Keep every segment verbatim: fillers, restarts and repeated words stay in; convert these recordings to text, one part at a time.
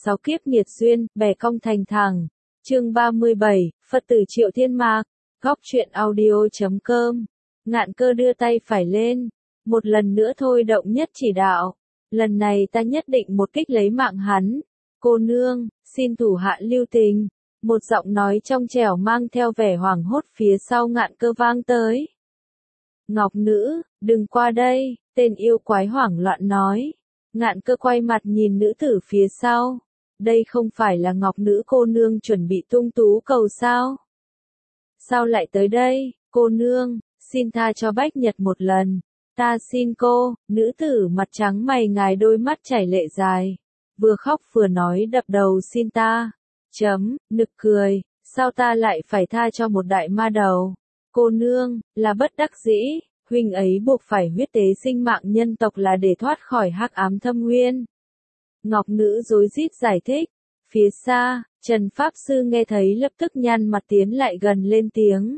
sáu kiếp nghiệt duyên, bè cong thành thẳng. Chương ba mươi bảy, Phật tử Triệu Thiên Mạc. Góc truyện audio chấm com. Ngạn Cơ đưa tay phải lên, một lần nữa thôi động nhất chỉ đạo. Lần này ta nhất định một kích lấy mạng hắn. Cô nương, xin thủ hạ lưu tình. Một giọng nói trong trẻo mang theo vẻ hoảng hốt phía sau Ngạn Cơ vang tới. Ngọc nữ, đừng qua đây, tên yêu quái hoảng loạn nói. Ngạn Cơ quay mặt nhìn nữ tử phía sau. Đây không phải là Ngọc nữ cô nương chuẩn bị tung tú cầu sao? Sao lại tới đây, cô nương, xin tha cho Bách Nhật một lần. Ta xin cô, nữ tử mặt trắng mày ngài đôi mắt chảy lệ dài. Vừa khóc vừa nói đập đầu xin ta. Chấm, nực cười, sao ta lại phải tha cho một đại ma đầu? Cô nương, là bất đắc dĩ, huynh ấy buộc phải huyết tế sinh mạng nhân tộc là để thoát khỏi hắc ám thâm nguyên. Ngọc nữ rối rít giải thích. Phía xa, Trần Pháp Sư nghe thấy lập tức nhăn mặt tiến lại gần lên tiếng.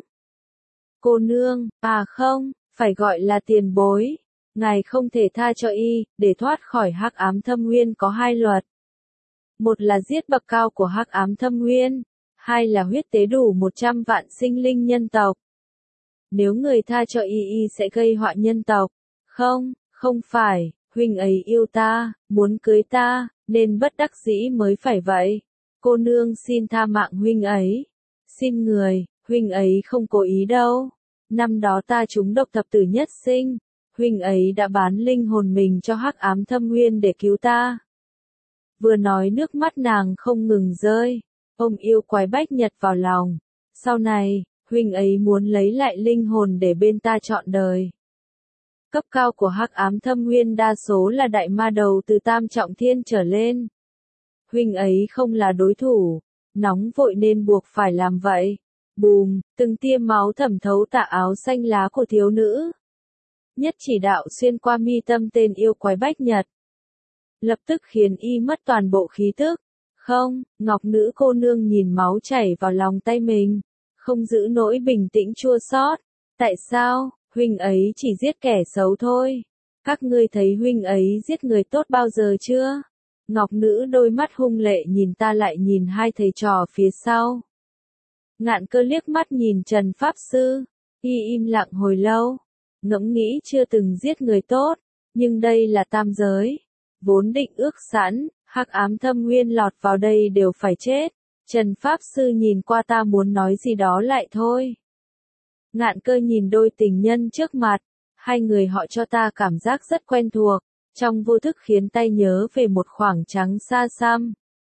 Cô nương, à không, phải gọi là tiền bối. Ngài không thể tha cho y, để thoát khỏi hắc ám thâm nguyên có hai luật. Một là giết bậc cao của hắc ám thâm nguyên, hai là huyết tế đủ một trăm vạn sinh linh nhân tộc. Nếu người tha cho y y sẽ gây họa nhân tộc. Không, không phải, huynh ấy yêu ta, muốn cưới ta, nên bất đắc dĩ mới phải vậy. Cô nương xin tha mạng huynh ấy. Xin người, huynh ấy không cố ý đâu. Năm đó ta trúng độc thập tử nhất sinh, huynh ấy đã bán linh hồn mình cho hắc ám thâm nguyên để cứu ta. Vừa nói nước mắt nàng không ngừng rơi, ôm yêu quái Bách Nhật vào lòng. Sau này, huynh ấy muốn lấy lại linh hồn để bên ta trọn đời. Cấp cao của hắc ám thâm nguyên đa số là đại ma đầu từ tam trọng thiên trở lên. Huynh ấy không là đối thủ, nóng vội nên buộc phải làm vậy. Bùm, từng tia máu thẩm thấu tà áo xanh lá của thiếu nữ. Nhất chỉ đạo xuyên qua mi tâm tên yêu quái Bách Nhật. Lập tức khiến y mất toàn bộ khí tức. Không, Ngọc nữ cô nương nhìn máu chảy vào lòng tay mình, không giữ nỗi bình tĩnh chua xót. Tại sao, huynh ấy chỉ giết kẻ xấu thôi? Các ngươi thấy huynh ấy giết người tốt bao giờ chưa? Ngọc nữ đôi mắt hung lệ nhìn ta lại nhìn hai thầy trò phía sau. Ngạn Cơ liếc mắt nhìn Trần Pháp Sư, y im lặng hồi lâu, ngẫm nghĩ chưa từng giết người tốt, nhưng đây là tam giới, vốn định ước sẵn, hắc ám thâm nguyên lọt vào đây đều phải chết. Trần Pháp Sư nhìn qua ta muốn nói gì đó lại thôi. Ngạn Cơ nhìn đôi tình nhân trước mặt, hai người họ cho ta cảm giác rất quen thuộc, trong vô thức khiến tay nhớ về một khoảng trắng xa xăm.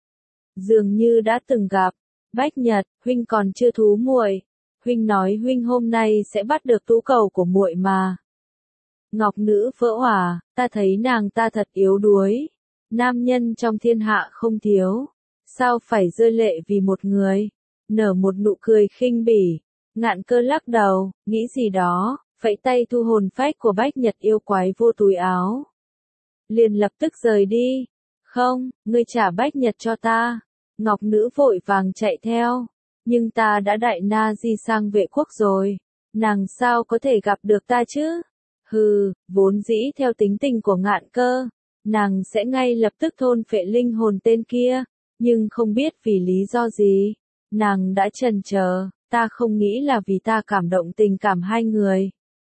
Dường như đã từng gặp. Bách Nhật, huynh còn chưa thú muội. Huynh nói huynh hôm nay sẽ bắt được tú cầu của muội mà. Ngọc nữ vỡ òa, ta thấy nàng ta thật yếu đuối. Nam nhân trong thiên hạ không thiếu. Sao phải rơi lệ vì một người? Nở một nụ cười khinh bỉ. Ngạn Cơ lắc đầu, nghĩ gì đó, vẫy tay thu hồn phách của Bách Nhật yêu quái vô túi áo. Liền lập tức rời đi. Không, ngươi trả Bách Nhật cho ta. Ngọc nữ vội vàng chạy theo. Nhưng ta đã đại na di sang Vệ Quốc rồi. Nàng sao có thể gặp được ta chứ? Hừ, vốn dĩ theo tính tình của Ngạn Cơ, nàng sẽ ngay lập tức thôn phệ linh hồn tên kia. Nhưng không biết vì lý do gì, nàng đã chần chờ. Ta không nghĩ là vì ta cảm động tình cảm hai người.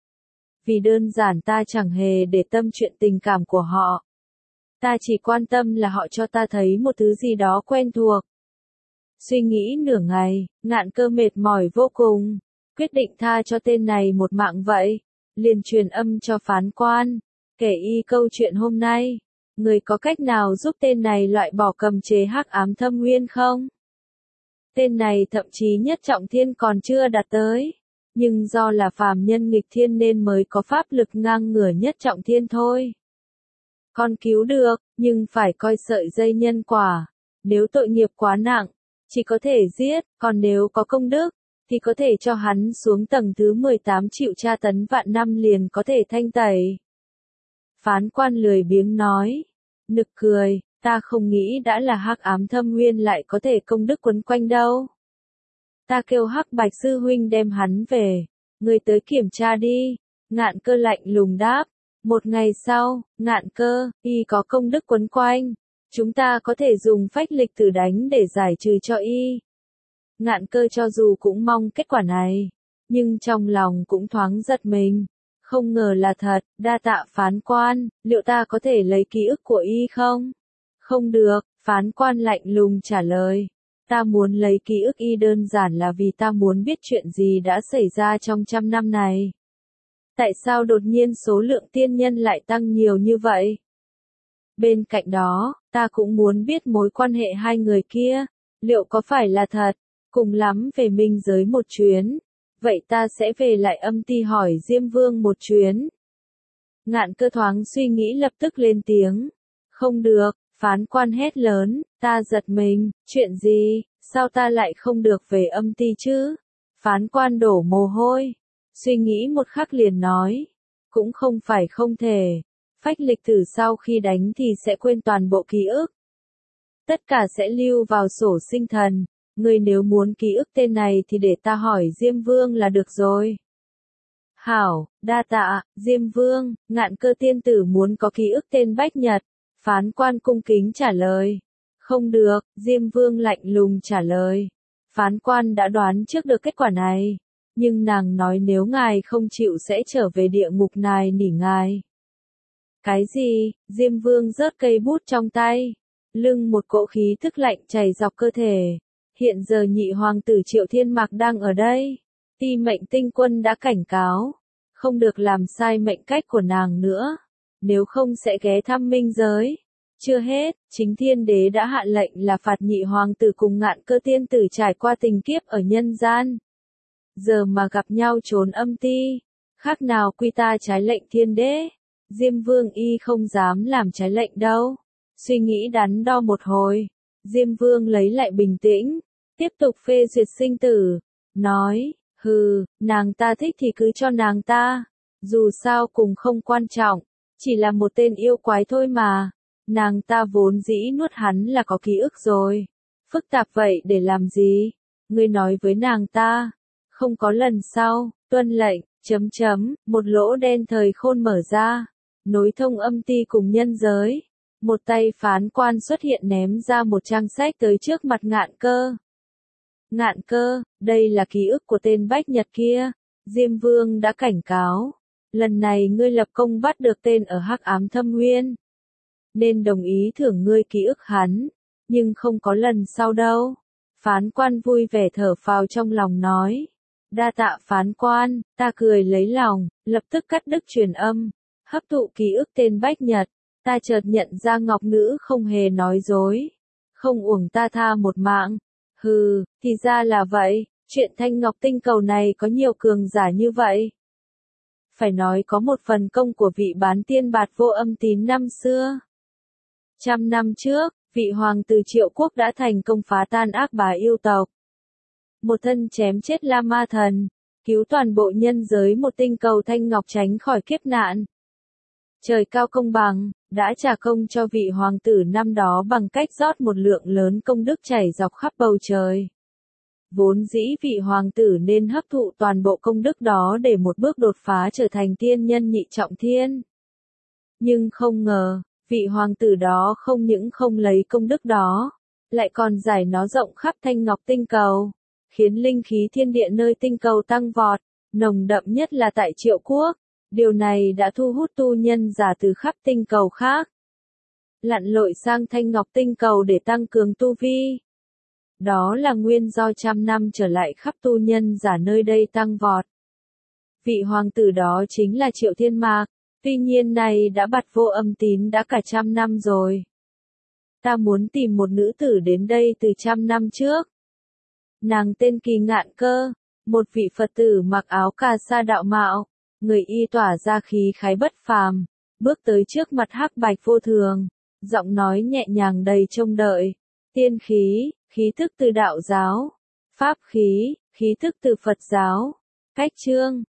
Vì đơn giản ta chẳng hề để tâm chuyện tình cảm của họ. Ta chỉ quan tâm là họ cho ta thấy một thứ gì đó quen thuộc. Suy nghĩ nửa ngày, Ngạn Cơ mệt mỏi vô cùng, quyết định tha cho tên này một mạng vậy. Liền truyền âm cho phán quan, kể y câu chuyện hôm nay. Người có cách nào giúp tên này loại bỏ cầm chế hắc ám thâm nguyên không? Tên này thậm chí nhất trọng thiên còn chưa đạt tới. Nhưng do là phàm nhân nghịch thiên nên mới có pháp lực ngang ngửa nhất trọng thiên thôi. Con cứu được, nhưng phải coi sợi dây nhân quả. Nếu tội nghiệp quá nặng, chỉ có thể giết, còn nếu có công đức, thì có thể cho hắn xuống tầng thứ mười tám chịu tra tấn vạn năm liền có thể thanh tẩy. Phán quan lười biếng nói, nực cười, ta không nghĩ đã là hắc ám thâm nguyên lại có thể công đức quấn quanh đâu. Ta kêu Hắc Bạch sư huynh đem hắn về, người tới kiểm tra đi. Ngạn Cơ lạnh lùng đáp. Một ngày sau, Ngạn Cơ, y có công đức quấn quanh, Chúng ta có thể dùng phách lịch tử đánh để giải trừ cho y. Ngạn Cơ cho dù cũng mong kết quả này, nhưng trong lòng cũng thoáng giật mình. Không ngờ là thật, đa tạ phán quan, liệu ta có thể lấy ký ức của y không? Không được, phán quan lạnh lùng trả lời. Ta muốn lấy ký ức y đơn giản là vì ta muốn biết chuyện gì đã xảy ra trong trăm năm này. Tại sao đột nhiên số lượng tiên nhân lại tăng nhiều như vậy? Bên cạnh đó, ta cũng muốn biết mối quan hệ hai người kia, liệu có phải là thật, cùng lắm về minh giới một chuyến. Vậy ta sẽ về lại âm ti hỏi Diêm Vương một chuyến. Ngạn Cơ thoáng suy nghĩ lập tức lên tiếng. Không được, phán quan hét lớn, ta giật mình, chuyện gì, sao ta lại không được về âm ti chứ? Phán quan đổ mồ hôi, suy nghĩ một khắc liền nói. Cũng không phải không thể, phách lịch tử sau khi đánh thì sẽ quên toàn bộ ký ức. Tất cả sẽ lưu vào sổ sinh thần. Ngươi nếu muốn ký ức tên này thì để ta hỏi Diêm Vương là được rồi. Hảo, đa tạ, Diêm Vương, Ngạn Cơ tiên tử muốn có ký ức tên Bách Nhật. Phán quan cung kính trả lời. Không được, Diêm Vương lạnh lùng trả lời. Phán quan đã đoán trước được kết quả này. Nhưng nàng nói nếu ngài không chịu sẽ trở về địa ngục nài nỉ ngài. Cái gì? Diêm Vương rớt cây bút trong tay. Lưng một cỗ khí tức lạnh chảy dọc cơ thể. Hiện giờ nhị hoàng tử Triệu Thiên Mạc đang ở đây. Ti mệnh tinh quân đã cảnh cáo. Không được làm sai mệnh cách của nàng nữa. Nếu không sẽ ghé thăm minh giới. Chưa hết, chính thiên đế đã hạ lệnh là phạt nhị hoàng tử cùng Ngạn Cơ tiên tử trải qua tình kiếp ở nhân gian. Giờ mà gặp nhau trốn âm ti. Khác nào quy ta trái lệnh thiên đế. Diêm Vương y không dám làm trái lệnh đâu. Suy nghĩ đắn đo một hồi. Diêm Vương lấy lại bình tĩnh. Tiếp tục phê duyệt sinh tử. Nói, hừ, nàng ta thích thì cứ cho nàng ta. Dù sao cùng không quan trọng. Chỉ là một tên yêu quái thôi mà. Nàng ta vốn dĩ nuốt hắn là có ký ức rồi. Phức tạp vậy để làm gì? Ngươi nói với nàng ta. Không có lần sau, tuân lệnh, chấm chấm, một lỗ đen thời khôn mở ra. Nối thông âm ti cùng nhân giới. Một tay phán quan xuất hiện ném ra một trang sách tới trước mặt Ngạn Cơ. Ngạn Cơ, đây là ký ức của tên Bách Nhật kia. Diêm Vương đã cảnh cáo. Lần này ngươi lập công bắt được tên ở Hắc Ám Thâm Nguyên. Nên đồng ý thưởng ngươi ký ức hắn. Nhưng không có lần sau đâu. Phán quan vui vẻ thở phào trong lòng nói. Đa tạ phán quan, ta cười lấy lòng, lập tức cắt đứt truyền âm. Hấp thụ ký ức tên Bách Nhật. Ta chợt nhận ra Ngọc Nữ không hề nói dối. Không uổng ta tha một mạng. Hừ, thì ra là vậy, chuyện Thanh Ngọc Tinh Cầu này có nhiều cường giả như vậy. Phải nói có một phần công của vị bán tiên Bạt Vô Âm Tín năm xưa. Trăm năm trước, vị hoàng tử Triệu Quốc đã thành công phá tan ác bá yêu tộc. Một thân chém chết La Ma Thần, cứu toàn bộ nhân giới một tinh cầu Thanh Ngọc tránh khỏi kiếp nạn. Trời cao công bằng, đã trả công cho vị hoàng tử năm đó bằng cách rót một lượng lớn công đức chảy dọc khắp bầu trời. Vốn dĩ vị hoàng tử nên hấp thụ toàn bộ công đức đó để một bước đột phá trở thành tiên nhân nhị trọng thiên. Nhưng không ngờ, vị hoàng tử đó không những không lấy công đức đó, lại còn giải nó rộng khắp Thanh Ngọc Tinh Cầu, khiến linh khí thiên địa nơi tinh cầu tăng vọt, nồng đậm nhất là tại Triệu Quốc. Điều này đã thu hút tu nhân giả từ khắp tinh cầu khác. Lặn lội sang Thanh Ngọc Tinh Cầu để tăng cường tu vi. Đó là nguyên do trăm năm trở lại khắp tu nhân giả nơi đây tăng vọt. Vị hoàng tử đó chính là Triệu Thiên Mạc, tuy nhiên này đã Bạt Vô Âm Tín đã cả trăm năm rồi. Ta muốn tìm một nữ tử đến đây từ trăm năm trước. Nàng tên Kỳ Ngạn Cơ, một vị Phật tử mặc áo cà sa đạo mạo. Người y tỏa ra khí khái bất phàm, bước tới trước mặt Hắc Bạch Vô Thường, giọng nói nhẹ nhàng đầy trông đợi. Tiên khí, khí thức từ đạo giáo, pháp khí, khí thức từ Phật giáo, cách chương,